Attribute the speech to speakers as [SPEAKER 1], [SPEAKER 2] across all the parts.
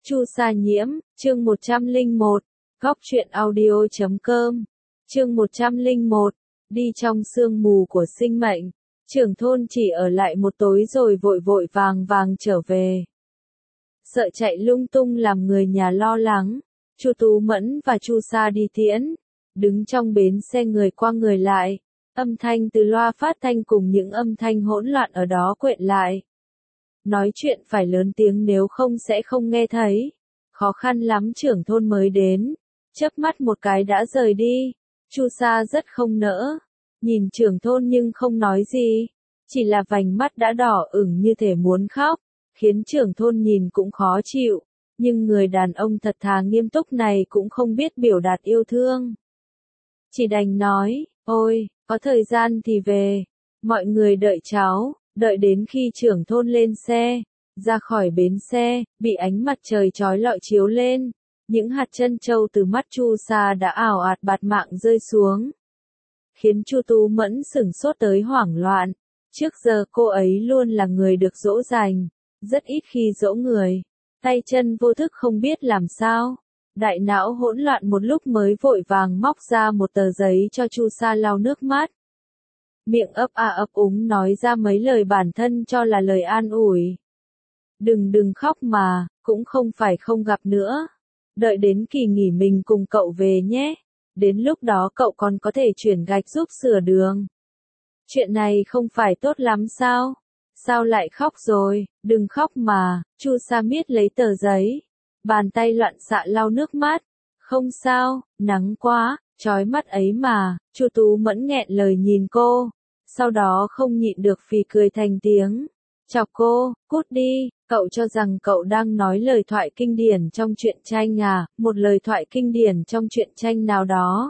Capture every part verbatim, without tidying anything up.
[SPEAKER 1] Chu Sa Nhiễm, chương một trăm lẻ một, góc truyện audio chấm com, chương một trăm lẻ một, đi trong sương mù của sinh mệnh, trưởng thôn chỉ ở lại một tối rồi vội vội vàng vàng trở về. Sợ chạy lung tung làm người nhà lo lắng, Chu Tú Mẫn và Chu Sa đi tiễn, đứng trong bến xe người qua người lại, âm thanh từ loa phát thanh cùng những âm thanh hỗn loạn ở đó quện lại. Nói chuyện phải lớn tiếng nếu không sẽ không nghe thấy. Khó khăn lắm trưởng thôn mới đến, chớp mắt một cái đã rời đi. Chu Sa rất không nỡ, nhìn trưởng thôn nhưng không nói gì, chỉ là vành mắt đã đỏ ửng như thể muốn khóc, khiến trưởng thôn nhìn cũng khó chịu, nhưng người đàn ông thật thà nghiêm túc này cũng không biết biểu đạt yêu thương. Chỉ đành nói, ôi, có thời gian thì về, mọi người đợi cháu. Đợi đến khi trưởng thôn lên xe, ra khỏi bến xe, bị ánh mặt trời chói lọi chiếu lên, những hạt trân châu từ mắt Chu Sa đã ào ạt bạt mạng rơi xuống, khiến Chu Tú Mẫn sửng sốt tới hoảng loạn. Trước giờ cô ấy luôn là người được dỗ dành, rất ít khi dỗ người, tay chân vô thức không biết làm sao. Đại não hỗn loạn một lúc mới vội vàng móc ra một tờ giấy cho Chu Sa lau nước mắt. Miệng ấp a ấp úng nói ra mấy lời bản thân cho là lời an ủi. Đừng đừng khóc mà, cũng không phải không gặp nữa. Đợi đến kỳ nghỉ mình cùng cậu về nhé. Đến lúc đó cậu còn có thể chuyển gạch giúp sửa đường. Chuyện này không phải tốt lắm sao? Sao lại khóc rồi? Đừng khóc mà. Chu Sa miết lấy tờ giấy, bàn tay loạn xạ lau nước mắt. Không sao, nắng quá. Chói mắt ấy mà. Chu Tú Mẫn nghẹn lời nhìn cô, sau đó không nhịn được phì cười thành tiếng. Chọc cô, cút đi, cậu cho rằng cậu đang nói lời thoại kinh điển trong truyện tranh à, một lời thoại kinh điển trong truyện tranh nào đó.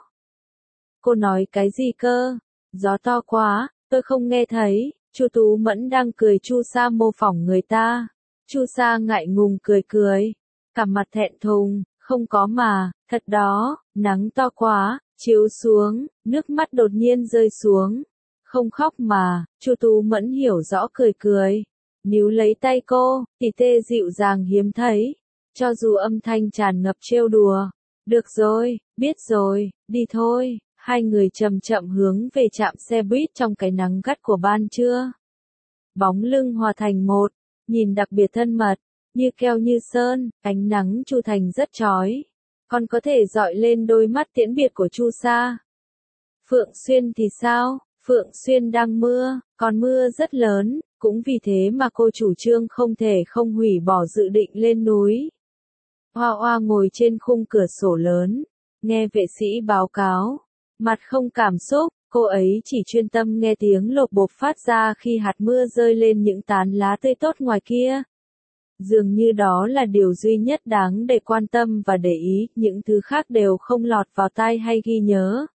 [SPEAKER 1] Cô nói cái gì cơ? Gió to quá, tôi không nghe thấy. Chu Tú Mẫn đang cười Chu Sa mô phỏng người ta. Chu Sa ngại ngùng cười cười, cả mặt thẹn thùng, không có mà, thật đó, nắng to quá. Chiếu xuống, nước mắt đột nhiên rơi xuống. Không khóc mà, Chu Tú Mẫn hiểu rõ cười cười. Níu lấy tay cô, tỉ tê dịu dàng hiếm thấy. Cho dù âm thanh tràn ngập trêu đùa. Được rồi, biết rồi, đi thôi. Hai người chậm chậm hướng về trạm xe buýt trong cái nắng gắt của ban trưa. Bóng lưng hòa thành một, nhìn đặc biệt thân mật, như keo như sơn, ánh nắng Chu Thành rất chói. Còn có thể dọi lên đôi mắt tiễn biệt của Chu Sa. Phượng Xuyên thì sao? Phượng Xuyên đang mưa, còn mưa rất lớn, cũng vì thế mà cô chủ trương không thể không hủy bỏ dự định lên núi. Hoa Hoa ngồi trên khung cửa sổ lớn, nghe vệ sĩ báo cáo, mặt không cảm xúc, cô ấy chỉ chuyên tâm nghe tiếng lộp bộp phát ra khi hạt mưa rơi lên những tán lá tươi tốt ngoài kia. Dường như đó là điều duy nhất đáng để quan tâm và để ý, những thứ khác đều không lọt vào tai hay ghi nhớ.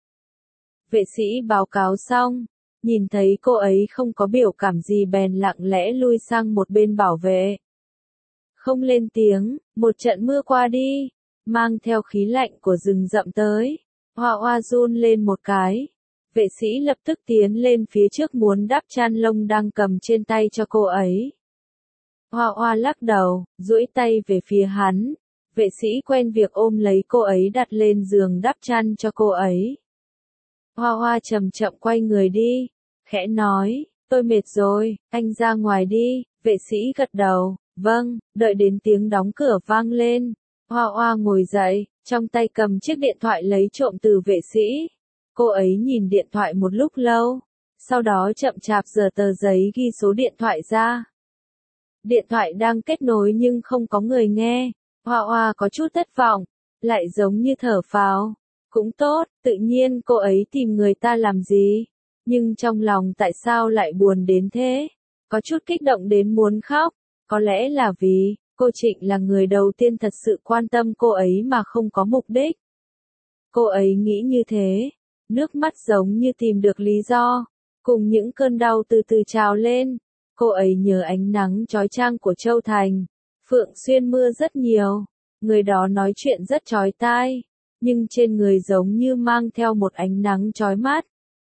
[SPEAKER 1] Vệ sĩ báo cáo xong, nhìn thấy cô ấy không có biểu cảm gì bèn lặng lẽ lui sang một bên bảo vệ. Không lên tiếng, một trận mưa qua đi, mang theo khí lạnh của rừng rậm tới. Hoa Hoa run lên một cái. Vệ sĩ lập tức tiến lên phía trước muốn đắp chăn lông đang cầm trên tay cho cô ấy. Hoa Hoa lắc đầu, duỗi tay về phía hắn. Vệ sĩ quen việc ôm lấy cô ấy đặt lên giường đắp chăn cho cô ấy. Hoa Hoa chậm chậm quay người đi, khẽ nói, tôi mệt rồi, anh ra ngoài đi. Vệ sĩ gật đầu, vâng. Đợi đến tiếng đóng cửa vang lên, Hoa Hoa ngồi dậy, trong tay cầm chiếc điện thoại lấy trộm từ vệ sĩ. Cô ấy nhìn điện thoại một lúc lâu, sau đó chậm chạp giở tờ giấy ghi số điện thoại ra. Điện thoại đang kết nối nhưng không có người nghe. Hoa Hoa có chút thất vọng, lại giống như thở phào. Cũng tốt, tự nhiên cô ấy tìm người ta làm gì? Nhưng trong lòng tại sao lại buồn đến thế? Có chút kích động đến muốn khóc. Có lẽ là vì, cô Trịnh là người đầu tiên thật sự quan tâm cô ấy mà không có mục đích. Cô ấy nghĩ như thế. Nước mắt giống như tìm được lý do. Cùng những cơn đau từ từ trào lên. Cô ấy nhớ ánh nắng chói chang của Châu Thành. Phượng Xuyên mưa rất nhiều. Người đó nói chuyện rất chói tai. Nhưng trên người giống như mang theo một ánh nắng chói mắt.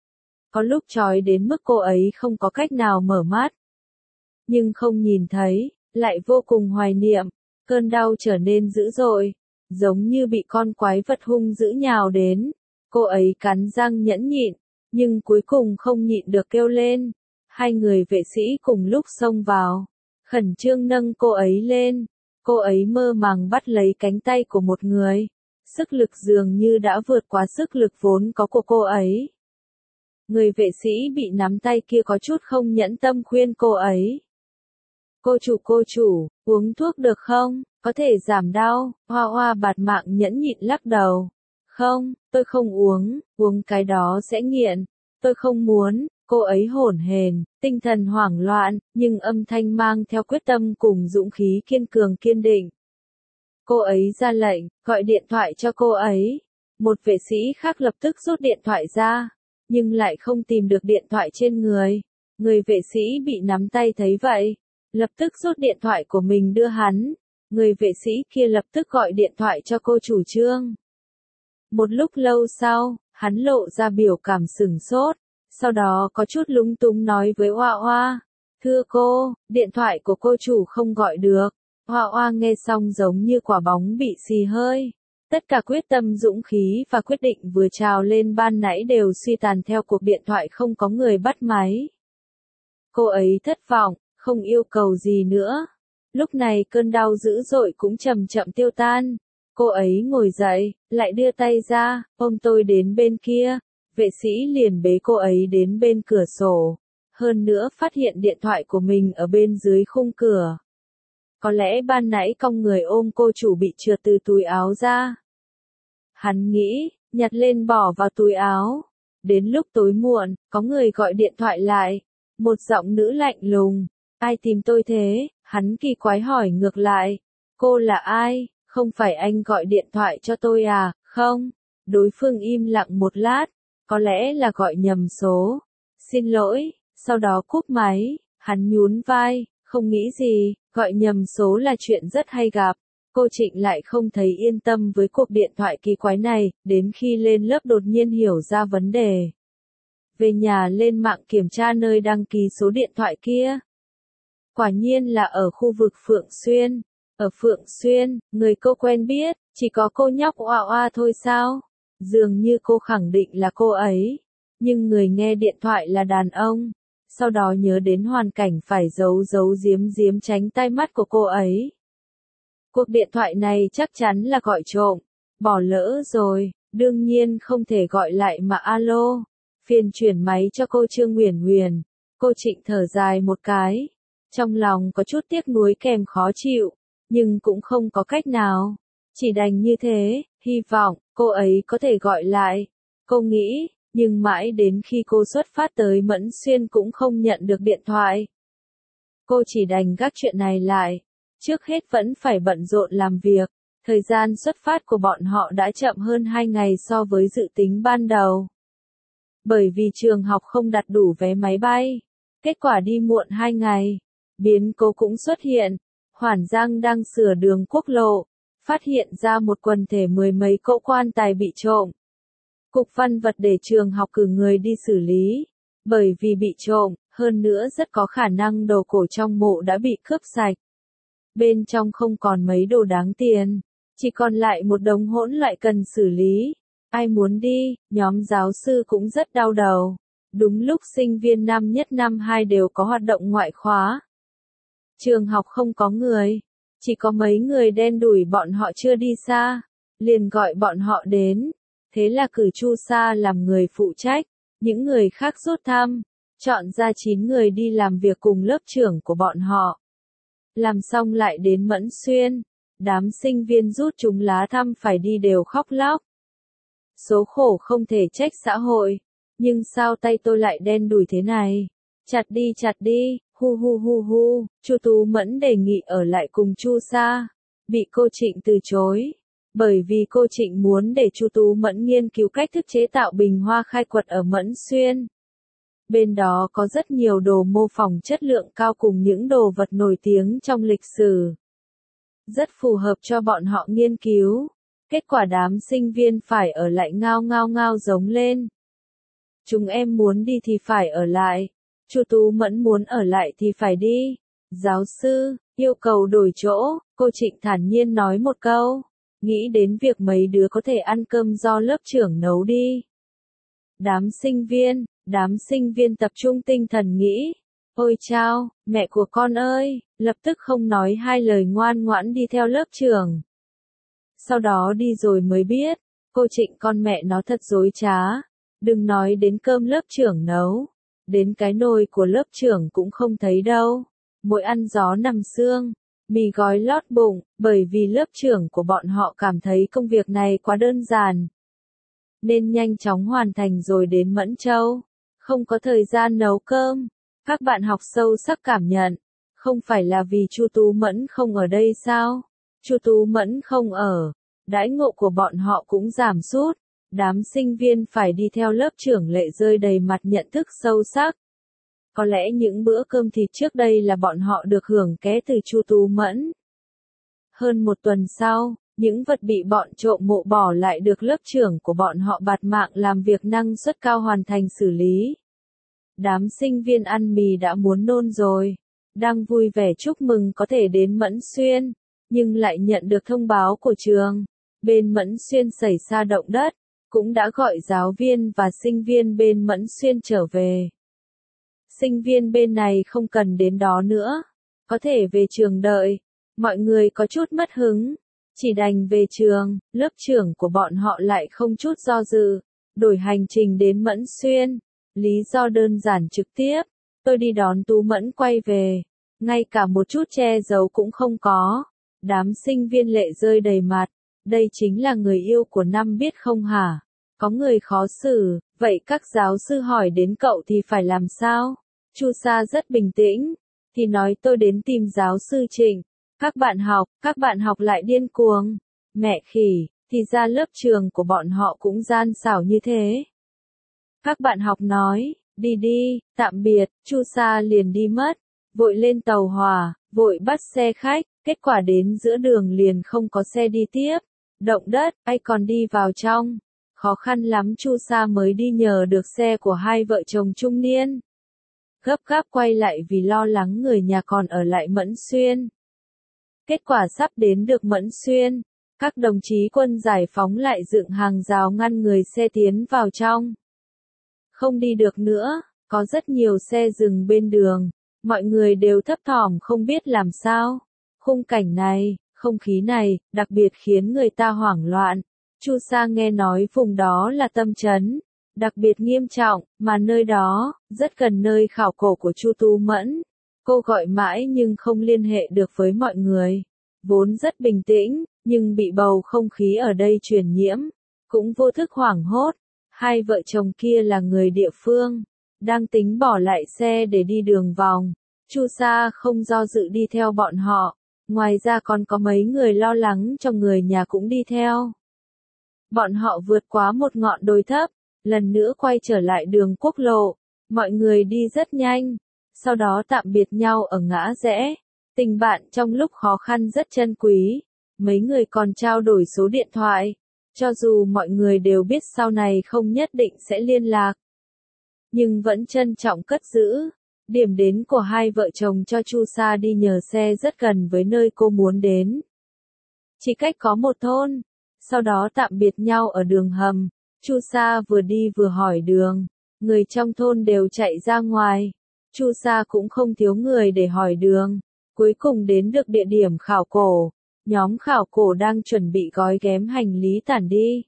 [SPEAKER 1] Có lúc chói đến mức cô ấy không có cách nào mở mắt. Nhưng không nhìn thấy, lại vô cùng hoài niệm. Cơn đau trở nên dữ dội, giống như bị con quái vật hung dữ nhào đến. Cô ấy cắn răng nhẫn nhịn, nhưng cuối cùng không nhịn được kêu lên. Hai người vệ sĩ cùng lúc xông vào, khẩn trương nâng cô ấy lên. Cô ấy mơ màng bắt lấy cánh tay của một người. Sức lực dường như đã vượt quá sức lực vốn có của cô ấy. Người vệ sĩ bị nắm tay kia có chút không nhẫn tâm khuyên cô ấy. Cô chủ cô chủ, uống thuốc được không? Có thể giảm đau. Hoa hoa bạt mạng nhẫn nhịn lắc đầu. Không, tôi không uống, uống cái đó sẽ nghiện. Tôi không muốn. Cô ấy hổn hển, tinh thần hoảng loạn, nhưng âm thanh mang theo quyết tâm cùng dũng khí kiên cường kiên định. Cô ấy ra lệnh, gọi điện thoại cho cô ấy. Một vệ sĩ khác lập tức rút điện thoại ra, nhưng lại không tìm được điện thoại trên người. Người vệ sĩ bị nắm tay thấy vậy, lập tức rút điện thoại của mình đưa hắn. Người vệ sĩ kia lập tức gọi điện thoại cho cô chủ Trương. Một lúc lâu sau, hắn lộ ra biểu cảm sửng sốt, sau đó có chút lúng túng nói với Hoa Hoa. Thưa cô, điện thoại của cô chủ không gọi được. Hoa Hoa nghe xong giống như quả bóng bị xì hơi. Tất cả quyết tâm dũng khí và quyết định vừa trào lên ban nãy đều suy tàn theo cuộc điện thoại không có người bắt máy. Cô ấy thất vọng, không yêu cầu gì nữa. Lúc này cơn đau dữ dội cũng chậm chậm tiêu tan. Cô ấy ngồi dậy, lại đưa tay ra, ôm tôi đến bên kia. Vệ sĩ liền bế cô ấy đến bên cửa sổ. Hơn nữa phát hiện điện thoại của mình ở bên dưới khung cửa. Có lẽ ban nãy cong người ôm cô chủ bị trượt từ túi áo ra. Hắn nghĩ, nhặt lên bỏ vào túi áo. Đến lúc tối muộn, có người gọi điện thoại lại. Một giọng nữ lạnh lùng. Ai tìm tôi thế? Hắn kỳ quái hỏi ngược lại. Cô là ai? Không phải anh gọi điện thoại cho tôi à? Không. Đối phương im lặng một lát. Có lẽ là gọi nhầm số. Xin lỗi. Sau đó cúp máy. Hắn nhún vai. Không nghĩ gì. Gọi nhầm số là chuyện rất hay gặp. Cô Trịnh lại không thấy yên tâm với cuộc điện thoại kỳ quái này, đến khi lên lớp đột nhiên hiểu ra vấn đề. Về nhà lên mạng kiểm tra nơi đăng ký số điện thoại kia. Quả nhiên là ở khu vực Phượng Xuyên. Ở Phượng Xuyên, người cô quen biết, chỉ có cô nhóc Oa Oa thôi sao? Dường như cô khẳng định là cô ấy. Nhưng người nghe điện thoại là đàn ông. Sau đó nhớ đến hoàn cảnh phải giấu giấu giếm giếm tránh tai mắt của cô ấy. Cuộc điện thoại này chắc chắn là gọi trộm. Bỏ lỡ rồi, đương nhiên không thể gọi lại mà alo. Phiền chuyển máy cho cô Trương Huyền Huyền. Cô Trịnh thở dài một cái. Trong lòng có chút tiếc nuối kèm khó chịu. Nhưng cũng không có cách nào. Chỉ đành như thế, hy vọng cô ấy có thể gọi lại. Cô nghĩ, nhưng mãi đến khi cô xuất phát tới Mẫn Xuyên cũng không nhận được điện thoại. Cô chỉ đành gác chuyện này lại. Trước hết vẫn phải bận rộn làm việc. Thời gian xuất phát của bọn họ đã chậm hơn hai ngày so với dự tính ban đầu. Bởi vì trường học không đặt đủ vé máy bay. Kết quả đi muộn hai ngày. Biến cố cũng xuất hiện. Hoản Giang đang sửa đường quốc lộ. Phát hiện ra một quần thể mười mấy cỗ quan tài bị trộm. Cục văn vật để trường học cử người đi xử lý. Bởi vì bị trộm, hơn nữa rất có khả năng đồ cổ trong mộ đã bị cướp sạch. Bên trong không còn mấy đồ đáng tiền. Chỉ còn lại một đống hỗn lại cần xử lý. Ai muốn đi, nhóm giáo sư cũng rất đau đầu. Đúng lúc sinh viên năm nhất năm hai đều có hoạt động ngoại khóa. Trường học không có người. Chỉ có mấy người đen đủi bọn họ chưa đi xa. Liền gọi bọn họ đến. Thế là cử Chu Sa làm người phụ trách. Những người khác rút thăm. Chọn ra chín người đi làm việc cùng lớp trưởng của bọn họ. Làm xong lại đến Mẫn Xuyên. Đám sinh viên rút chúng lá thăm phải đi đều khóc lóc. Số khổ không thể trách xã hội. Nhưng sao tay tôi lại đen đủi thế này? Chặt đi chặt đi, hu hu hu hu. Chu Tú Mẫn đề nghị ở lại cùng Chu Sa. Bị cô Trịnh từ chối. Bởi vì cô Trịnh muốn để Chu Tú Mẫn nghiên cứu cách thức chế tạo bình hoa khai quật ở Mẫn Xuyên. Bên đó có rất nhiều đồ mô phỏng chất lượng cao cùng những đồ vật nổi tiếng trong lịch sử. Rất phù hợp cho bọn họ nghiên cứu. Kết quả đám sinh viên phải ở lại ngao ngao ngao giống lên. Chúng em muốn đi thì phải ở lại. Chu Tú Mẫn muốn ở lại thì phải đi. Giáo sư, yêu cầu đổi chỗ, cô Trịnh thản nhiên nói một câu. Nghĩ đến việc mấy đứa có thể ăn cơm do lớp trưởng nấu đi. Đám sinh viên, đám sinh viên tập trung tinh thần nghĩ. Ôi chao, mẹ của con ơi, lập tức không nói hai lời ngoan ngoãn đi theo lớp trưởng. Sau đó đi rồi mới biết, cô Trịnh con mẹ nó thật dối trá. Đừng nói đến cơm lớp trưởng nấu, đến cái nồi của lớp trưởng cũng không thấy đâu. Mỗi ăn gió nằm xương, mì gói lót bụng, bởi vì lớp trưởng của bọn họ cảm thấy công việc này quá đơn giản. Nên nhanh chóng hoàn thành rồi đến Mẫn Châu. Không có thời gian nấu cơm. Các bạn học sâu sắc cảm nhận. Không phải là vì Chu Tú Mẫn không ở đây sao? Chu Tú Mẫn không ở. Đãi ngộ của bọn họ cũng giảm sút. Đám sinh viên phải đi theo lớp trưởng lệ rơi đầy mặt nhận thức sâu sắc. Có lẽ những bữa cơm thịt trước đây là bọn họ được hưởng ké từ Chu Tú Mẫn. Hơn một tuần sau, những vật bị bọn trộm mộ bỏ lại được lớp trưởng của bọn họ bạt mạng làm việc năng suất cao hoàn thành xử lý. Đám sinh viên ăn mì đã muốn nôn rồi, đang vui vẻ chúc mừng có thể đến Mẫn Xuyên, nhưng lại nhận được thông báo của trường. Bên Mẫn Xuyên xảy ra động đất, cũng đã gọi giáo viên và sinh viên bên Mẫn Xuyên trở về. Sinh viên bên này không cần đến đó nữa, có thể về trường đợi. Mọi người có chút mất hứng, chỉ đành về trường. Lớp trưởng của bọn họ lại không chút do dự, đổi hành trình đến Mẫn Xuyên. Lý do đơn giản trực tiếp, tôi đi đón Tú Mẫn quay về, ngay cả một chút che giấu cũng không có. Đám sinh viên lệ rơi đầy mặt, đây chính là người yêu của năm biết không hả? Có người khó xử, vậy các giáo sư hỏi đến cậu thì phải làm sao? Chu Sa rất bình tĩnh, thì nói tôi đến tìm giáo sư Trịnh. Các bạn học, các bạn học lại điên cuồng. Mẹ khỉ, thì ra lớp trường của bọn họ cũng gian xảo như thế. Các bạn học nói, đi đi, tạm biệt, Chu Sa liền đi mất, vội lên tàu hỏa, vội bắt xe khách, kết quả đến giữa đường liền không có xe đi tiếp. Động đất, ai còn đi vào trong. Khó khăn lắm Chu Sa mới đi nhờ được xe của hai vợ chồng trung niên. Gấp gáp quay lại vì lo lắng người nhà còn ở lại Mẫn Xuyên. Kết quả sắp đến được Mẫn Xuyên, các đồng chí quân giải phóng lại dựng hàng rào ngăn người xe tiến vào trong. Không đi được nữa, có rất nhiều xe dừng bên đường, mọi người đều thấp thỏm không biết làm sao. Khung cảnh này, không khí này, đặc biệt khiến người ta hoảng loạn. Chu Sa nghe nói vùng đó là tâm trấn, đặc biệt nghiêm trọng, mà nơi đó, rất gần nơi khảo cổ của Chu Tú Mẫn. Cô gọi mãi nhưng không liên hệ được với mọi người. Vốn rất bình tĩnh, nhưng bị bầu không khí ở đây truyền nhiễm, cũng vô thức hoảng hốt. Hai vợ chồng kia là người địa phương, đang tính bỏ lại xe để đi đường vòng. Chu Sa không do dự đi theo bọn họ, ngoài ra còn có mấy người lo lắng cho người nhà cũng đi theo. Bọn họ vượt qua một ngọn đồi thấp, lần nữa quay trở lại đường quốc lộ, mọi người đi rất nhanh, sau đó tạm biệt nhau ở ngã rẽ. Tình bạn trong lúc khó khăn rất trân quý, mấy người còn trao đổi số điện thoại, cho dù mọi người đều biết sau này không nhất định sẽ liên lạc. Nhưng vẫn trân trọng cất giữ. Điểm đến của hai vợ chồng cho Chu Sa đi nhờ xe rất gần với nơi cô muốn đến. Chỉ cách có một thôn, sau đó tạm biệt nhau ở đường hầm. Chu Sa vừa đi vừa hỏi đường, người trong thôn đều chạy ra ngoài. Chu Sa cũng không thiếu người để hỏi đường. Cuối cùng đến được địa điểm khảo cổ, nhóm khảo cổ đang chuẩn bị gói ghém hành lý tản đi.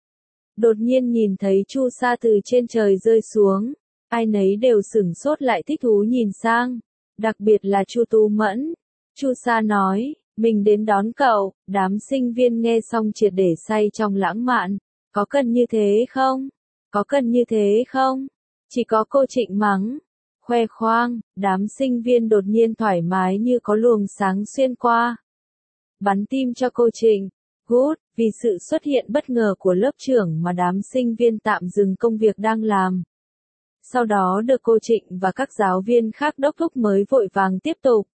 [SPEAKER 1] Đột nhiên nhìn thấy Chu Sa từ trên trời rơi xuống, ai nấy đều sửng sốt lại thích thú nhìn sang, đặc biệt là Chu Tú Mẫn. Chu Sa nói, mình đến đón cậu. Đám sinh viên nghe xong triệt để say trong lãng mạn. Có cần như thế không? Có cần như thế không? Chỉ có cô Trịnh mắng. Khoe khoang, đám sinh viên đột nhiên thoải mái như có luồng sáng xuyên qua. Bắn tim cho cô Trịnh. Good, vì sự xuất hiện bất ngờ của lớp trưởng mà đám sinh viên tạm dừng công việc đang làm. Sau đó được cô Trịnh và các giáo viên khác đốc thúc mới vội vàng tiếp tục.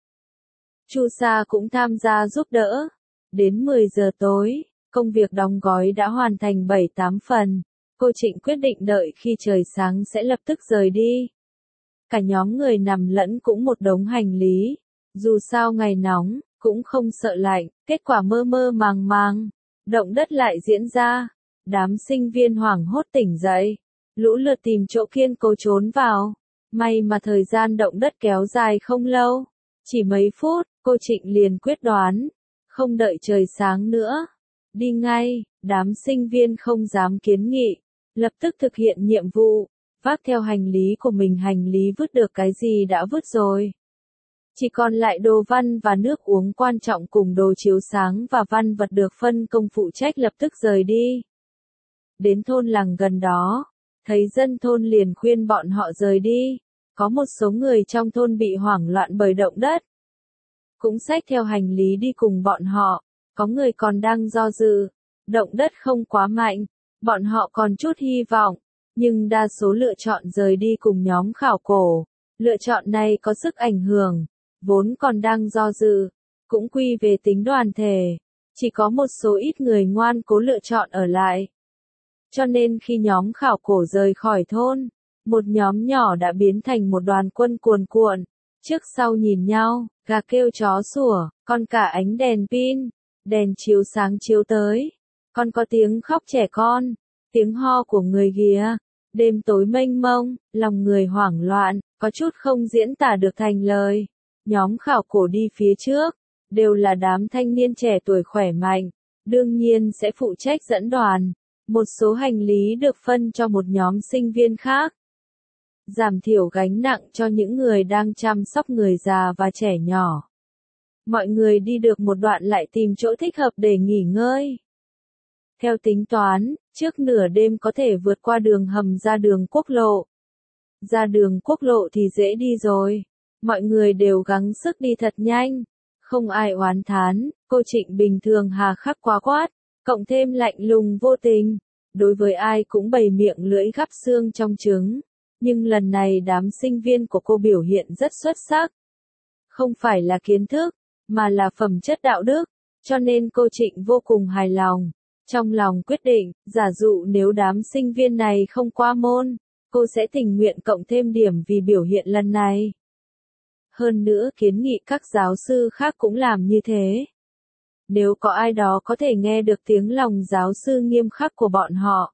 [SPEAKER 1] Chu Sa cũng tham gia giúp đỡ. Đến mười giờ tối, công việc đóng gói đã hoàn thành bảy tám phần. Cô Trịnh quyết định đợi khi trời sáng sẽ lập tức rời đi. Cả nhóm người nằm lẫn cũng một đống hành lý. Dù sao ngày nóng, cũng không sợ lạnh, kết quả mơ mơ màng màng, động đất lại diễn ra. Đám sinh viên hoảng hốt tỉnh dậy, lũ lượt tìm chỗ kiên cố trốn vào. May mà thời gian động đất kéo dài không lâu, chỉ mấy phút, cô Trịnh liền quyết đoán, không đợi trời sáng nữa. Đi ngay, đám sinh viên không dám kiến nghị, lập tức thực hiện nhiệm vụ, vác theo hành lý của mình, hành lý vứt được cái gì đã vứt rồi. Chỉ còn lại đồ văn và nước uống quan trọng cùng đồ chiếu sáng và văn vật được phân công phụ trách lập tức rời đi. Đến thôn làng gần đó, thấy dân thôn liền khuyên bọn họ rời đi. Có một số người trong thôn bị hoảng loạn bởi động đất, cũng xách theo hành lý đi cùng bọn họ. Có người còn đang do dự, động đất không quá mạnh, bọn họ còn chút hy vọng, nhưng đa số lựa chọn rời đi cùng nhóm khảo cổ. Lựa chọn này có sức ảnh hưởng, vốn còn đang do dự, cũng quy về tính đoàn thể. Chỉ có một số ít người ngoan cố lựa chọn ở lại. Cho nên khi nhóm khảo cổ rời khỏi thôn, một nhóm nhỏ đã biến thành một đoàn quân cuồn cuộn, trước sau nhìn nhau, gà kêu chó sủa, còn cả ánh đèn pin, đèn chiếu sáng chiếu tới, còn có tiếng khóc trẻ con, tiếng ho của người ghía. Đêm tối mênh mông, lòng người hoảng loạn, có chút không diễn tả được thành lời. Nhóm khảo cổ đi phía trước, đều là đám thanh niên trẻ tuổi khỏe mạnh, đương nhiên sẽ phụ trách dẫn đoàn. Một số hành lý được phân cho một nhóm sinh viên khác, giảm thiểu gánh nặng cho những người đang chăm sóc người già và trẻ nhỏ. Mọi người đi được một đoạn lại tìm chỗ thích hợp để nghỉ ngơi. Theo tính toán, trước nửa đêm có thể vượt qua đường hầm ra đường quốc lộ. Ra đường quốc lộ thì dễ đi rồi. Mọi người đều gắng sức đi thật nhanh. Không ai oán thán, cô Trịnh bình thường hà khắc quá quát, cộng thêm lạnh lùng vô tình. Đối với ai cũng bày miệng lưỡi gắp xương trong trứng. Nhưng lần này đám sinh viên của cô biểu hiện rất xuất sắc. Không phải là kiến thức, mà là phẩm chất đạo đức. Cho nên cô Trịnh vô cùng hài lòng. Trong lòng quyết định, giả dụ nếu đám sinh viên này không qua môn, cô sẽ tình nguyện cộng thêm điểm vì biểu hiện lần này. Hơn nữa kiến nghị các giáo sư khác cũng làm như thế. Nếu có ai đó có thể nghe được tiếng lòng giáo sư nghiêm khắc của bọn họ,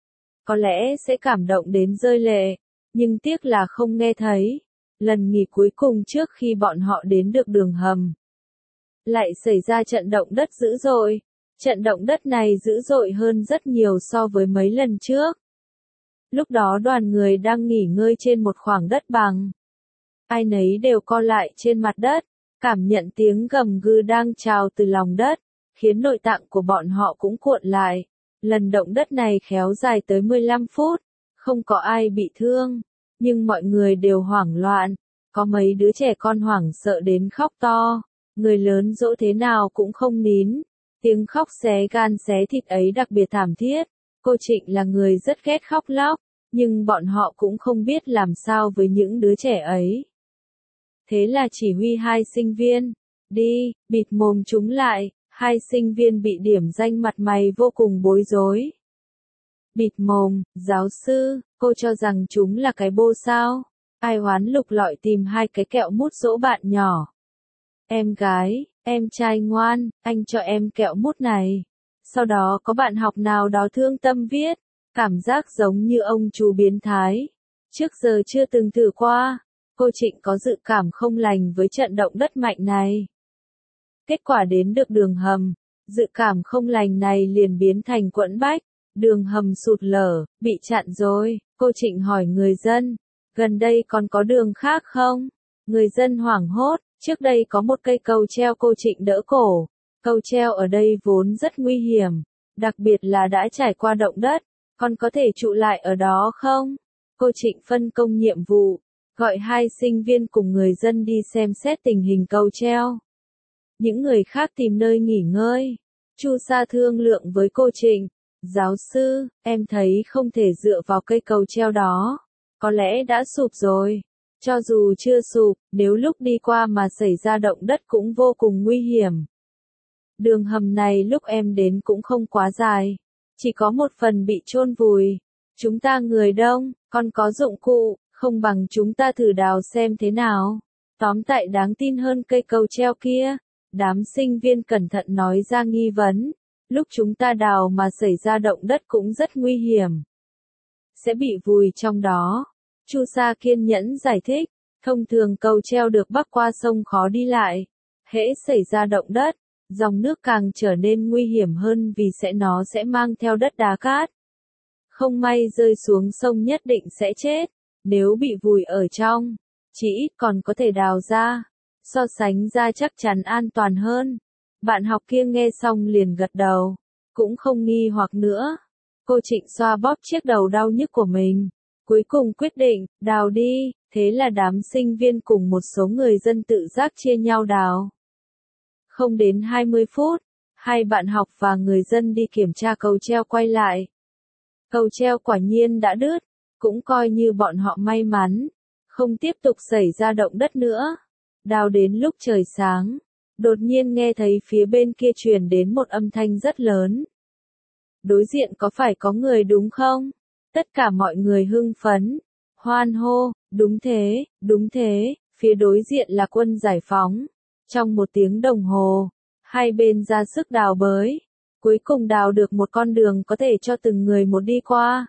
[SPEAKER 1] có lẽ sẽ cảm động đến rơi lệ, nhưng tiếc là không nghe thấy. Lần nghỉ cuối cùng trước khi bọn họ đến được đường hầm, lại xảy ra trận động đất dữ dội. Trận động đất này dữ dội hơn rất nhiều so với mấy lần trước. Lúc đó đoàn người đang nghỉ ngơi trên một khoảng đất bằng. Ai nấy đều co lại trên mặt đất, cảm nhận tiếng gầm gừ đang trào từ lòng đất, khiến nội tạng của bọn họ cũng cuộn lại. Lần động đất này khéo dài tới mười lăm phút, không có ai bị thương, nhưng mọi người đều hoảng loạn, có mấy đứa trẻ con hoảng sợ đến khóc to, người lớn dỗ thế nào cũng không nín. Tiếng khóc xé gan xé thịt ấy đặc biệt thảm thiết. Cô Trịnh là người rất ghét khóc lóc, nhưng bọn họ cũng không biết làm sao với những đứa trẻ ấy. Thế là chỉ huy hai sinh viên, đi, bịt mồm chúng lại. Hai sinh viên bị điểm danh mặt mày vô cùng bối rối. Bịt mồm, giáo sư, cô cho rằng chúng là cái bô sao? Ai oán lục lọi tìm hai cái kẹo mút dỗ bạn nhỏ. Em gái, em trai ngoan, anh cho em kẹo mút này. Sau đó có bạn học nào đó thương tâm viết, cảm giác giống như ông chú biến thái. Trước giờ chưa từng thử qua, cô Trịnh có dự cảm không lành với trận động đất mạnh này. Kết quả đến được đường hầm, dự cảm không lành này liền biến thành quẫn bách. Đường hầm sụt lở, bị chặn rồi. Cô Trịnh hỏi người dân, gần đây còn có đường khác không? Người dân hoảng hốt. Trước đây có một cây cầu treo cô Trịnh đỡ cổ. Cầu treo ở đây vốn rất nguy hiểm, đặc biệt là đã trải qua động đất, còn có thể trụ lại ở đó không? Cô Trịnh phân công nhiệm vụ, gọi hai sinh viên cùng người dân đi xem xét tình hình cầu treo. Những người khác tìm nơi nghỉ ngơi. Chu Sa thương lượng với cô Trịnh, giáo sư, em thấy không thể dựa vào cây cầu treo đó, có lẽ đã sụp rồi. Cho dù chưa sụp, nếu lúc đi qua mà xảy ra động đất cũng vô cùng nguy hiểm. Đường hầm này lúc em đến cũng không quá dài, chỉ có một phần bị chôn vùi. Chúng ta người đông, còn có dụng cụ, không bằng chúng ta thử đào xem thế nào. Tóm tại đáng tin hơn cây cầu treo kia. Đám sinh viên cẩn thận nói ra nghi vấn. Lúc chúng ta đào mà xảy ra động đất cũng rất nguy hiểm. Sẽ bị vùi trong đó. Chu Sa kiên nhẫn giải thích. Thông thường cầu treo được bắc qua sông khó đi lại. Hễ xảy ra động đất, dòng nước càng trở nên nguy hiểm hơn vì sẽ nó sẽ mang theo đất đá cát. Không may rơi xuống sông nhất định sẽ chết. Nếu bị vùi ở trong, chỉ ít còn có thể đào ra. So sánh ra chắc chắn an toàn hơn. Bạn học kia nghe xong liền gật đầu. Cũng không nghi hoặc nữa. Cô Trịnh xoa bóp chiếc đầu đau nhức của mình. Cuối cùng quyết định, đào đi. Thế là đám sinh viên cùng một số người dân tự giác chia nhau đào. Không đến hai mươi phút, hai bạn học và người dân đi kiểm tra cầu treo quay lại. Cầu treo quả nhiên đã đứt, cũng coi như bọn họ may mắn, không tiếp tục xảy ra động đất nữa. Đào đến lúc trời sáng, đột nhiên nghe thấy phía bên kia truyền đến một âm thanh rất lớn. Đối diện có phải có người đúng không? Tất cả mọi người hưng phấn, hoan hô, đúng thế, đúng thế, phía đối diện là quân giải phóng. Trong một tiếng đồng hồ, hai bên ra sức đào bới, cuối cùng đào được một con đường có thể cho từng người một đi qua.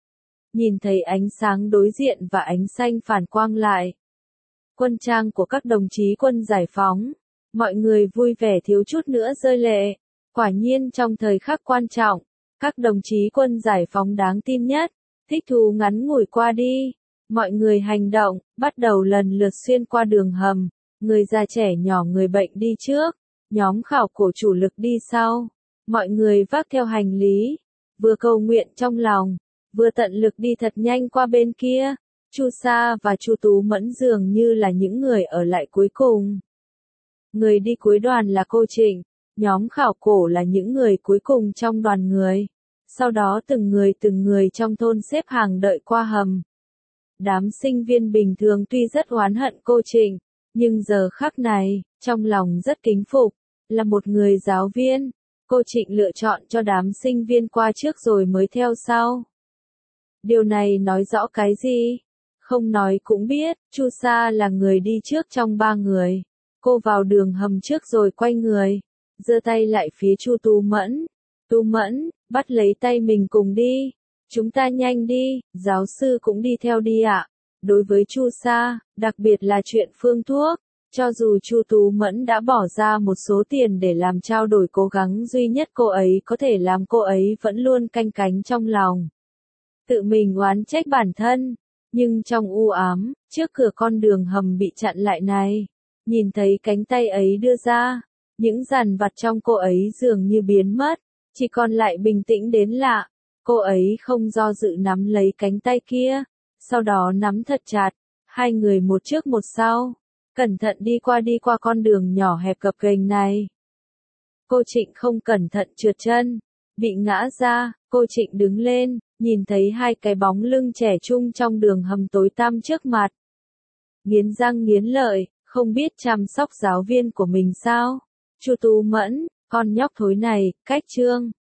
[SPEAKER 1] Nhìn thấy ánh sáng đối diện và ánh xanh phản quang lại. Quân trang của các đồng chí quân giải phóng, mọi người vui vẻ thiếu chút nữa rơi lệ. Quả nhiên trong thời khắc quan trọng, các đồng chí quân giải phóng đáng tin nhất, thích thú ngắn ngủi qua đi. Mọi người hành động, bắt đầu lần lượt xuyên qua đường hầm. Người già trẻ nhỏ người bệnh đi trước, nhóm khảo cổ chủ lực đi sau. Mọi người vác theo hành lý, vừa cầu nguyện trong lòng, vừa tận lực đi thật nhanh qua bên kia. Chu Sa và Chu Tú Mẫn dường như là những người ở lại cuối cùng. Người đi cuối đoàn là cô Trịnh, nhóm khảo cổ là những người cuối cùng trong đoàn người. Sau đó từng người từng người trong thôn xếp hàng đợi qua hầm. Đám sinh viên bình thường tuy rất oán hận cô Trịnh, nhưng giờ khắc này, trong lòng rất kính phục, là một người giáo viên, cô Trịnh lựa chọn cho đám sinh viên qua trước rồi mới theo sau. Điều này nói rõ cái gì? Không nói cũng biết, Chu Sa là người đi trước trong ba người. Cô vào đường hầm trước rồi quay người, giơ tay lại phía Chu Tú Mẫn. Tú Mẫn, bắt lấy tay mình cùng đi. Chúng ta nhanh đi, giáo sư cũng đi theo đi ạ. Đối với Chu Sa, đặc biệt là chuyện phương thuốc, cho dù Chu Tú Mẫn đã bỏ ra một số tiền để làm trao đổi, cố gắng duy nhất cô ấy có thể làm, cô ấy vẫn luôn canh cánh trong lòng. Tự mình oán trách bản thân, nhưng trong u ám, trước cửa con đường hầm bị chặn lại này, nhìn thấy cánh tay ấy đưa ra, những dằn vặt trong cô ấy dường như biến mất, chỉ còn lại bình tĩnh đến lạ. Cô ấy không do dự nắm lấy cánh tay kia, sau đó nắm thật chặt, hai người một trước một sau, cẩn thận đi qua đi qua con đường nhỏ hẹp gập ghềnh này. Cô Trịnh không cẩn thận trượt chân, bị ngã ra, cô Trịnh đứng lên, nhìn thấy hai cái bóng lưng trẻ trung trong đường hầm tối tăm trước mặt. Nghiến răng nghiến lợi, không biết chăm sóc giáo viên của mình sao? Chu Tú Mẫn, con nhóc thối này, cách chương.